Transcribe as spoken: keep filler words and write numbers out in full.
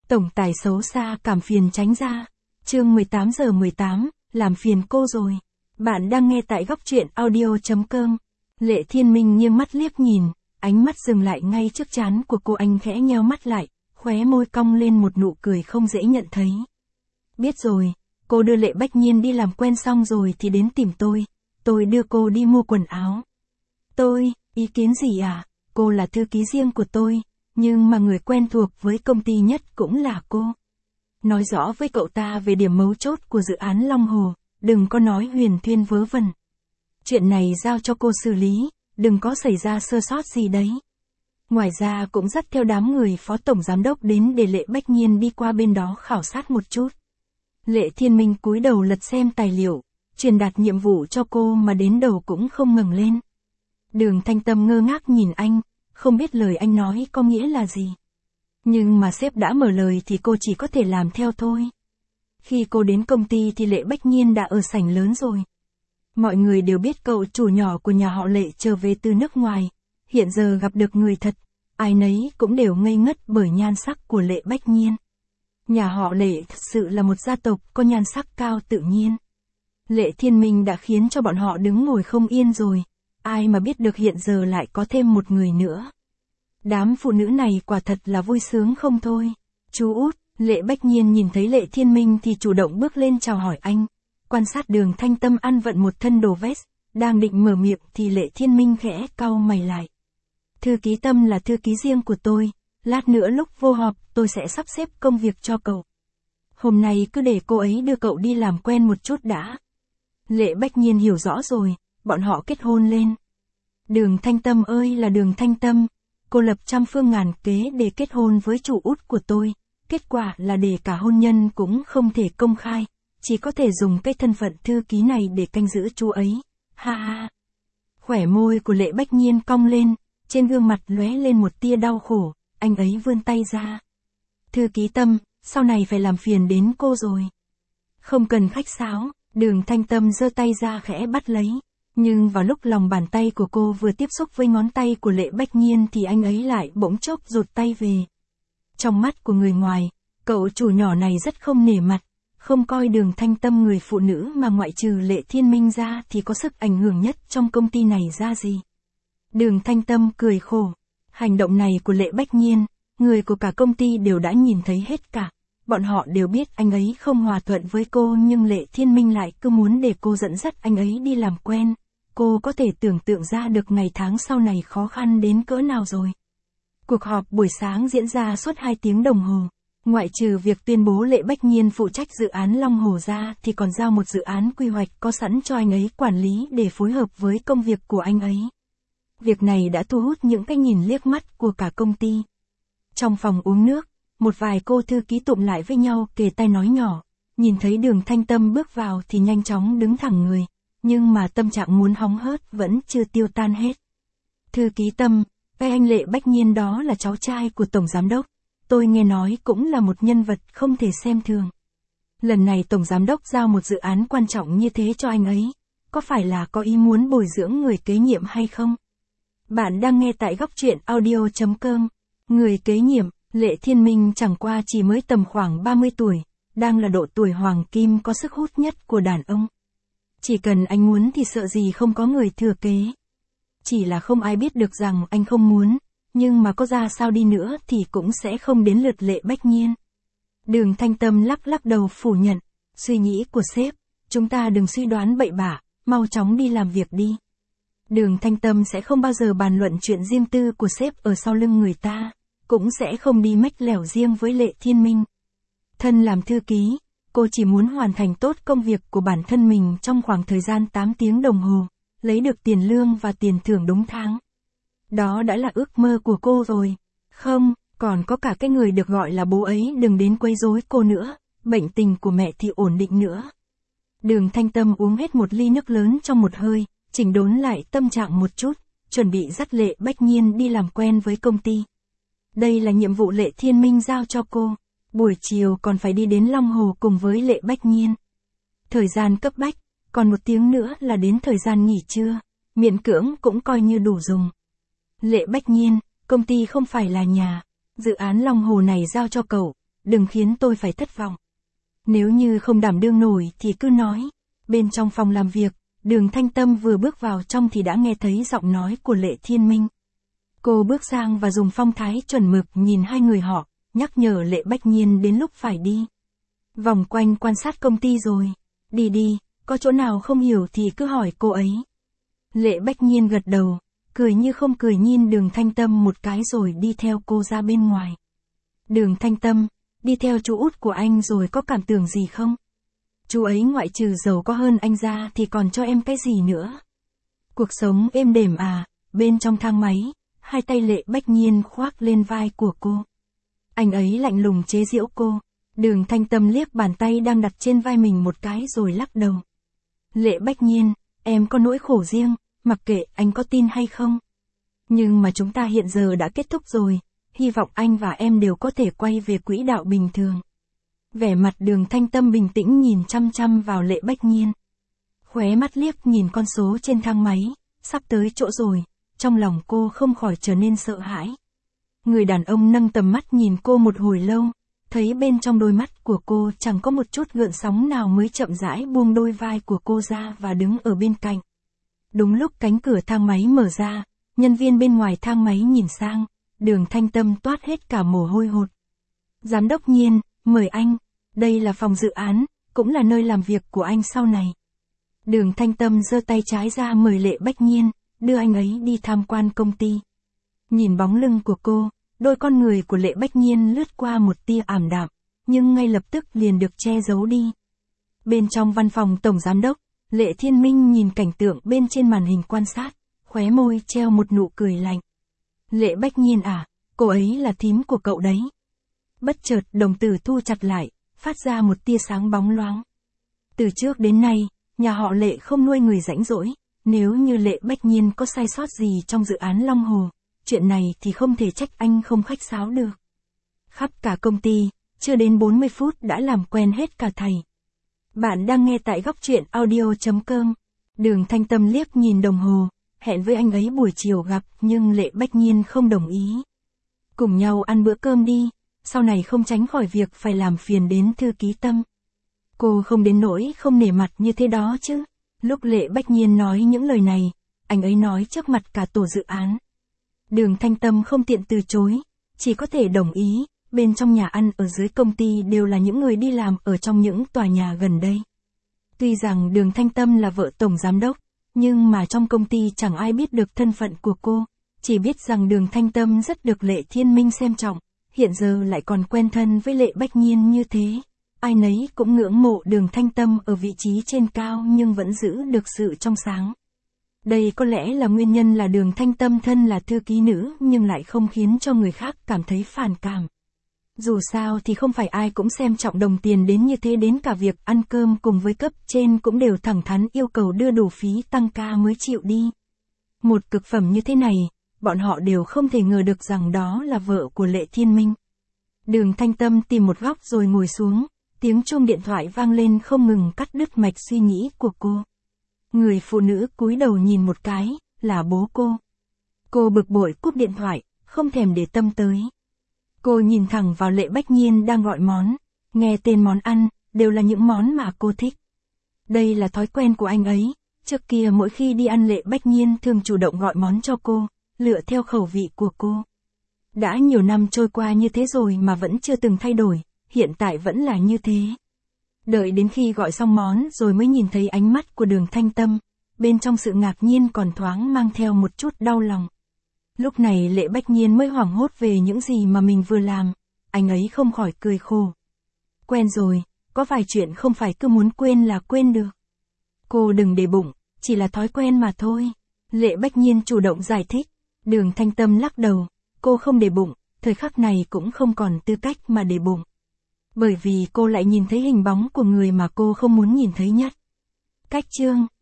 Tổng tài xấu xa cảm phiền tránh ra. Chương mười tám giờ mười tám, làm phiền cô rồi. Bạn đang nghe tại góc truyện audio chấm com. Lệ Thiên Minh nghiêng mắt liếc nhìn, ánh mắt dừng lại ngay trước trán của cô, anh khẽ nheo mắt lại, khóe môi cong lên một nụ cười không dễ nhận thấy. Biết rồi, cô đưa Lệ Bách Nhiên đi làm quen xong rồi thì đến tìm tôi, tôi đưa cô đi mua quần áo. Tôi, ý kiến gì à, cô là thư ký riêng của tôi, nhưng mà người quen thuộc với công ty nhất cũng là cô. Nói rõ với cậu ta về điểm mấu chốt của dự án Long Hồ, đừng có nói huyền thuyên vớ vẩn. Chuyện này giao cho cô xử lý, đừng có xảy ra sơ sót gì đấy. Ngoài ra cũng dắt theo đám người phó tổng giám đốc đến để Lệ Bách Nhiên đi qua bên đó khảo sát một chút. Lệ Thiên Minh cúi đầu lật xem tài liệu, truyền đạt nhiệm vụ cho cô mà đến đầu cũng không ngẩng lên. Đường Thanh Tâm ngơ ngác nhìn anh, không biết lời anh nói có nghĩa là gì. Nhưng mà sếp đã mở lời thì cô chỉ có thể làm theo thôi. Khi cô đến công ty thì Lệ Bách Nhiên đã ở sảnh lớn rồi. Mọi người đều biết cậu chủ nhỏ của nhà họ Lệ trở về từ nước ngoài, hiện giờ gặp được người thật, ai nấy cũng đều ngây ngất bởi nhan sắc của Lệ Bách Nhiên. Nhà họ Lệ thực sự là một gia tộc có nhan sắc cao tự nhiên. Lệ Thiên Minh đã khiến cho bọn họ đứng ngồi không yên rồi, ai mà biết được hiện giờ lại có thêm một người nữa. Đám phụ nữ này quả thật là vui sướng không thôi. Chú út, Lệ Bách Nhiên nhìn thấy Lệ Thiên Minh thì chủ động bước lên chào hỏi anh. Quan sát Đường Thanh Tâm ăn vận một thân đồ vest, đang định mở miệng thì Lệ Thiên Minh khẽ cau mày lại. Thư ký Tâm là thư ký riêng của tôi, lát nữa lúc vô họp tôi sẽ sắp xếp công việc cho cậu. Hôm nay cứ để cô ấy đưa cậu đi làm quen một chút đã. Lệ Bách Nhiên hiểu rõ rồi, bọn họ kết hôn lên. Đường Thanh Tâm ơi là Đường Thanh Tâm, cô lập trăm phương ngàn kế để kết hôn với chủ út của tôi, kết quả là để cả hôn nhân cũng không thể công khai, chỉ có thể dùng cái thân phận thư ký này để canh giữ chú ấy, ha ha. Khỏe môi của Lệ Bách Nhiên cong lên, trên gương mặt lóe lên một tia đau khổ, anh ấy vươn tay ra. Thư ký Tâm, sau này phải làm phiền đến cô rồi. Không cần khách sáo, Đường Thanh Tâm giơ tay ra khẽ bắt lấy. Nhưng vào lúc lòng bàn tay của cô vừa tiếp xúc với ngón tay của Lệ Bách Nhiên thì anh ấy lại bỗng chốc rụt tay về. Trong mắt của người ngoài, cậu chủ nhỏ này rất không nể mặt, không coi Đường Thanh Tâm người phụ nữ mà ngoại trừ Lệ Thiên Minh ra thì có sức ảnh hưởng nhất trong công ty này ra gì. Đường Thanh Tâm cười khổ, hành động này của Lệ Bách Nhiên, người của cả công ty đều đã nhìn thấy hết cả. Bọn họ đều biết anh ấy không hòa thuận với cô nhưng Lệ Thiên Minh lại cứ muốn để cô dẫn dắt anh ấy đi làm quen. Cô có thể tưởng tượng ra được ngày tháng sau này khó khăn đến cỡ nào rồi. Cuộc họp buổi sáng diễn ra suốt hai tiếng đồng hồ. Ngoại trừ việc tuyên bố Lệ Bách Nhiên phụ trách dự án Long Hồ ra thì còn giao một dự án quy hoạch có sẵn cho anh ấy quản lý để phối hợp với công việc của anh ấy. Việc này đã thu hút những cái nhìn liếc mắt của cả công ty. Trong phòng uống nước, một vài cô thư ký tụm lại với nhau kề tai nói nhỏ, nhìn thấy Đường Thanh Tâm bước vào thì nhanh chóng đứng thẳng người, nhưng mà tâm trạng muốn hóng hớt vẫn chưa tiêu tan hết. Thư ký Tâm, cái anh Lệ Bách Nhiên đó là cháu trai của Tổng Giám Đốc, tôi nghe nói cũng là một nhân vật không thể xem thường. Lần này Tổng Giám Đốc giao một dự án quan trọng như thế cho anh ấy, có phải là có ý muốn bồi dưỡng người kế nhiệm hay không? Bạn đang nghe tại góc truyện audio chấm com. Người kế nhiệm, Lệ Thiên Minh chẳng qua chỉ mới tầm khoảng ba mươi tuổi, đang là độ tuổi hoàng kim có sức hút nhất của đàn ông. Chỉ cần anh muốn thì sợ gì không có người thừa kế. Chỉ là không ai biết được rằng anh không muốn, nhưng mà có ra sao đi nữa thì cũng sẽ không đến lượt Lệ Bách Nhiên. Đường Thanh Tâm lắc lắc đầu phủ nhận, suy nghĩ của sếp, chúng ta đừng suy đoán bậy bạ, mau chóng đi làm việc đi. Đường Thanh Tâm sẽ không bao giờ bàn luận chuyện riêng tư của sếp ở sau lưng người ta, cũng sẽ không đi mách lẻo riêng với Lệ Thiên Minh. Thân làm thư ký, cô chỉ muốn hoàn thành tốt công việc của bản thân mình trong khoảng thời gian tám tiếng đồng hồ, lấy được tiền lương và tiền thưởng đúng tháng. Đó đã là ước mơ của cô rồi. Không, còn có cả cái người được gọi là bố ấy đừng đến quấy rối cô nữa, bệnh tình của mẹ thì ổn định nữa. Đường Thanh Tâm uống hết một ly nước lớn trong một hơi, chỉnh đốn lại tâm trạng một chút, chuẩn bị dắt Lệ Bách Nhiên đi làm quen với công ty. Đây là nhiệm vụ Lệ Thiên Minh giao cho cô, buổi chiều còn phải đi đến Long Hồ cùng với Lệ Bách Nhiên. Thời gian cấp bách, còn một tiếng nữa là đến thời gian nghỉ trưa, miễn cưỡng cũng coi như đủ dùng. Lệ Bách Nhiên, công ty không phải là nhà, dự án Long Hồ này giao cho cậu, đừng khiến tôi phải thất vọng. Nếu như không đảm đương nổi thì cứ nói. Bên trong phòng làm việc, Đường Thanh Tâm vừa bước vào trong thì đã nghe thấy giọng nói của Lệ Thiên Minh. Cô bước sang và dùng phong thái chuẩn mực nhìn hai người họ, nhắc nhở Lệ Bách Nhiên đến lúc phải đi. Vòng quanh quan sát công ty rồi. Đi đi, có chỗ nào không hiểu thì cứ hỏi cô ấy. Lệ Bách Nhiên gật đầu, cười như không cười nhìn Đường Thanh Tâm một cái rồi đi theo cô ra bên ngoài. Đường Thanh Tâm, đi theo chú út của anh rồi có cảm tưởng gì không? Chú ấy ngoại trừ giàu có hơn anh ra thì còn cho em cái gì nữa? Cuộc sống êm đềm à? Bên trong thang máy, hai tay Lệ Bách Nhiên khoác lên vai của cô. Anh ấy lạnh lùng chế giễu cô. Đường Thanh Tâm liếc bàn tay đang đặt trên vai mình một cái rồi lắc đầu. Lệ Bách Nhiên, em có nỗi khổ riêng, mặc kệ anh có tin hay không. Nhưng mà chúng ta hiện giờ đã kết thúc rồi, hy vọng anh và em đều có thể quay về quỹ đạo bình thường. Vẻ mặt Đường Thanh Tâm bình tĩnh nhìn chăm chăm vào Lệ Bách Nhiên. Khóe mắt liếc nhìn con số trên thang máy, sắp tới chỗ rồi, trong lòng cô không khỏi trở nên sợ hãi. Người đàn ông nâng tầm mắt nhìn cô một hồi lâu, thấy bên trong đôi mắt của cô chẳng có một chút gợn sóng nào mới chậm rãi buông đôi vai của cô ra và đứng ở bên cạnh. Đúng lúc cánh cửa thang máy mở ra, nhân viên bên ngoài thang máy nhìn sang, Đường Thanh Tâm toát hết cả mồ hôi hột. Giám đốc Nhiên, mời anh, đây là phòng dự án, cũng là nơi làm việc của anh sau này. Đường Thanh Tâm giơ tay trái ra mời Lệ Bách Nhiên, đưa anh ấy đi tham quan công ty. Nhìn bóng lưng của cô, đôi con người của Lệ Bách Nhiên lướt qua một tia ảm đạm, nhưng ngay lập tức liền được che giấu đi. Bên trong văn phòng tổng giám đốc, Lệ Thiên Minh nhìn cảnh tượng bên trên màn hình quan sát, khóe môi treo một nụ cười lạnh. Lệ Bách Nhiên à, cô ấy là thím của cậu đấy. Bất chợt đồng tử thu chặt lại, phát ra một tia sáng bóng loáng. Từ trước đến nay, nhà họ Lệ không nuôi người rãnh rỗi, nếu như Lệ Bách Nhiên có sai sót gì trong dự án Long Hồ, chuyện này thì không thể trách anh không khách sáo được. Khắp cả công ty, chưa đến bốn mươi phút đã làm quen hết cả thầy. Bạn đang nghe tại góc truyện audio chấm com. Đường Thanh Tâm liếc nhìn đồng hồ, hẹn với anh ấy buổi chiều gặp nhưng Lệ Bách Nhiên không đồng ý. Cùng nhau ăn bữa cơm đi, sau này không tránh khỏi việc phải làm phiền đến thư ký Tâm. Cô không đến nỗi không nể mặt như thế đó chứ. Lúc Lệ Bách Nhiên nói những lời này, anh ấy nói trước mặt cả tổ dự án. Đường Thanh Tâm không tiện từ chối, chỉ có thể đồng ý, bên trong nhà ăn ở dưới công ty đều là những người đi làm ở trong những tòa nhà gần đây. Tuy rằng Đường Thanh Tâm là vợ tổng giám đốc, nhưng mà trong công ty chẳng ai biết được thân phận của cô, chỉ biết rằng Đường Thanh Tâm rất được Lệ Thiên Minh xem trọng, hiện giờ lại còn quen thân với Lệ Bách Nhiên như thế. Ai nấy cũng ngưỡng mộ Đường Thanh Tâm ở vị trí trên cao nhưng vẫn giữ được sự trong sáng. Đây có lẽ là nguyên nhân là Đường Thanh Tâm thân là thư ký nữ nhưng lại không khiến cho người khác cảm thấy phản cảm. Dù sao thì không phải ai cũng xem trọng đồng tiền đến như thế, đến cả việc ăn cơm cùng với cấp trên cũng đều thẳng thắn yêu cầu đưa đủ phí tăng ca mới chịu đi. Một cực phẩm như thế này, bọn họ đều không thể ngờ được rằng đó là vợ của Lệ Thiên Minh. Đường Thanh Tâm tìm một góc rồi ngồi xuống, tiếng chuông điện thoại vang lên không ngừng cắt đứt mạch suy nghĩ của cô. Người phụ nữ cúi đầu nhìn một cái, là bố cô. Cô bực bội cúp điện thoại, không thèm để tâm tới. Cô nhìn thẳng vào Lệ Bách Nhiên đang gọi món, nghe tên món ăn, đều là những món mà cô thích. Đây là thói quen của anh ấy, trước kia mỗi khi đi ăn Lệ Bách Nhiên thường chủ động gọi món cho cô, lựa theo khẩu vị của cô. Đã nhiều năm trôi qua như thế rồi mà vẫn chưa từng thay đổi, hiện tại vẫn là như thế. Đợi đến khi gọi xong món rồi mới nhìn thấy ánh mắt của Đường Thanh Tâm, bên trong sự ngạc nhiên còn thoáng mang theo một chút đau lòng. Lúc này Lệ Bách Nhiên mới hoảng hốt về những gì mà mình vừa làm, anh ấy không khỏi cười khổ. Quen rồi, có vài chuyện không phải cứ muốn quên là quên được. Cô đừng để bụng, chỉ là thói quen mà thôi. Lệ Bách Nhiên chủ động giải thích, Đường Thanh Tâm lắc đầu, cô không để bụng, thời khắc này cũng không còn tư cách mà để bụng. Bởi vì cô lại nhìn thấy hình bóng của người mà cô không muốn nhìn thấy nhất. Cách chương